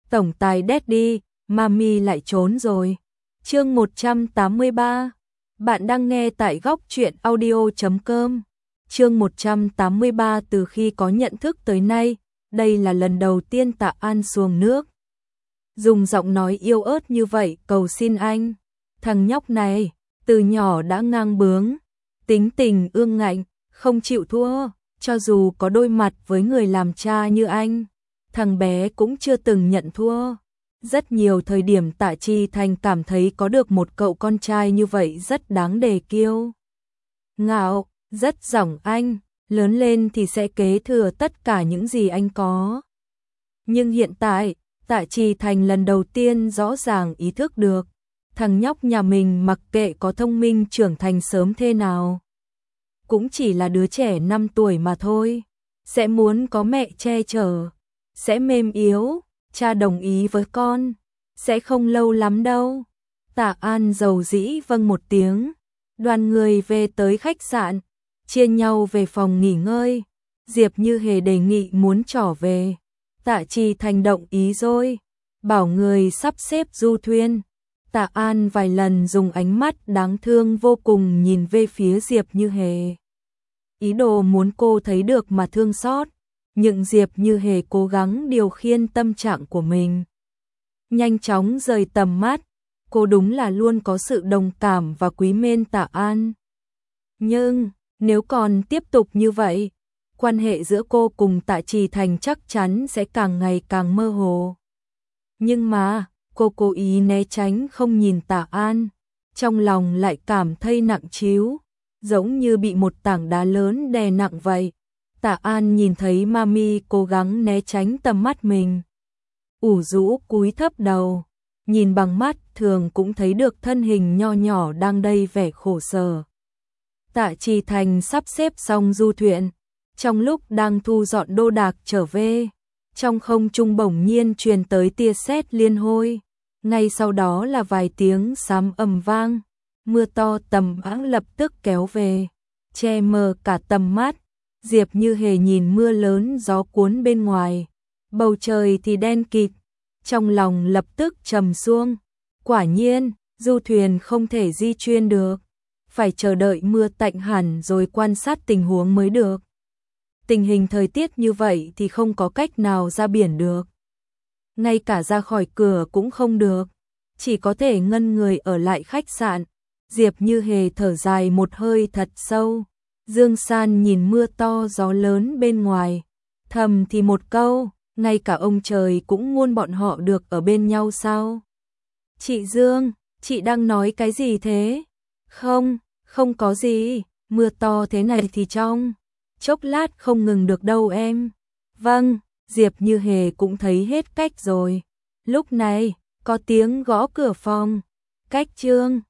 tổng tài Daddy, Mami lại trốn rồi. Chương 183. Bạn đang nghe tại góc truyện audio.com. Chương 183. Từ khi có nhận thức tới nay, đây là lần đầu tiên Tạ An xuồng nước. Dùng giọng nói yếu ớt như vậy cầu xin anh. Thằng nhóc này, từ nhỏ đã ngang bướng, tính tình ương ngạnh, không chịu thua, cho dù có đôi mặt với người làm cha như anh. Thằng bé cũng chưa từng nhận thua. Rất nhiều thời điểm Tạ Chi Thành cảm thấy có được một cậu con trai như vậy rất đáng để kiêu ngạo, rất giỏng anh, lớn lên thì sẽ kế thừa tất cả những gì anh có. Nhưng hiện tại, Tạ Chi Thành lần đầu tiên rõ ràng ý thức được, thằng nhóc nhà mình mặc kệ có thông minh trưởng thành sớm thế nào, cũng chỉ là đứa trẻ 5 tuổi mà thôi, sẽ muốn có mẹ che chở, sẽ mềm yếu, cha đồng ý với con, sẽ không lâu lắm đâu. Tạ An dầu dĩ vâng một tiếng, đoàn người về tới khách sạn, chia nhau về phòng nghỉ ngơi. Diệp Như Hề đề nghị muốn trở về, Tạ Chi Thành đồng ý rồi, bảo người sắp xếp du thuyền. Tạ An vài lần dùng ánh mắt đáng thương vô cùng nhìn về phía Diệp Như Hề, ý đồ muốn cô thấy được mà thương xót. Nhưng Diệp Như Hề cố gắng điều khiển tâm trạng của mình, nhanh chóng rời tầm mắt. Cô đúng là luôn có sự đồng cảm và quý mến Tạ An. Nhưng nếu còn tiếp tục như vậy, quan hệ giữa cô cùng Tạ Chi Thành chắc chắn sẽ càng ngày càng mơ hồ. Nhưng mà cô cố ý né tránh không nhìn Tạ An, trong lòng lại cảm thấy nặng trĩu, giống như bị một tảng đá lớn đè nặng vậy. Tạ An nhìn thấy Mami cố gắng né tránh tầm mắt mình, ủ rũ cúi thấp đầu, nhìn bằng mắt thường cũng thấy được thân hình nho nhỏ đang đầy vẻ khổ sở. Tạ Chi Thành sắp xếp xong du thuyền, trong lúc đang thu dọn đồ đạc trở về, trong không trung bỗng nhiên truyền tới tia sét liên hồi, ngay sau đó là vài tiếng sấm ầm vang, mưa to tầm áng lập tức kéo về, che mờ cả tầm mắt. Diệp Như Hề nhìn mưa lớn gió cuốn bên ngoài, bầu trời thì đen kịt, trong lòng lập tức trầm xuống. Quả nhiên, du thuyền không thể di chuyển được, phải chờ đợi mưa tạnh hẳn rồi quan sát tình huống mới được. Tình hình thời tiết như vậy thì không có cách nào ra biển được, ngay cả ra khỏi cửa cũng không được, chỉ có thể ngân người ở lại khách sạn. Diệp Như Hề thở dài một hơi thật sâu. Dương San nhìn mưa to gió lớn bên ngoài, thầm thì một câu, ngay cả ông trời cũng muốn bọn họ được ở bên nhau sao? Chị Dương, chị đang nói cái gì thế? Không, không có gì, mưa to thế này thì trong chốc lát không ngừng được đâu em. Vâng, Diệp Như Hề cũng thấy hết cách rồi. Lúc này, có tiếng gõ cửa phòng. Cách Trương,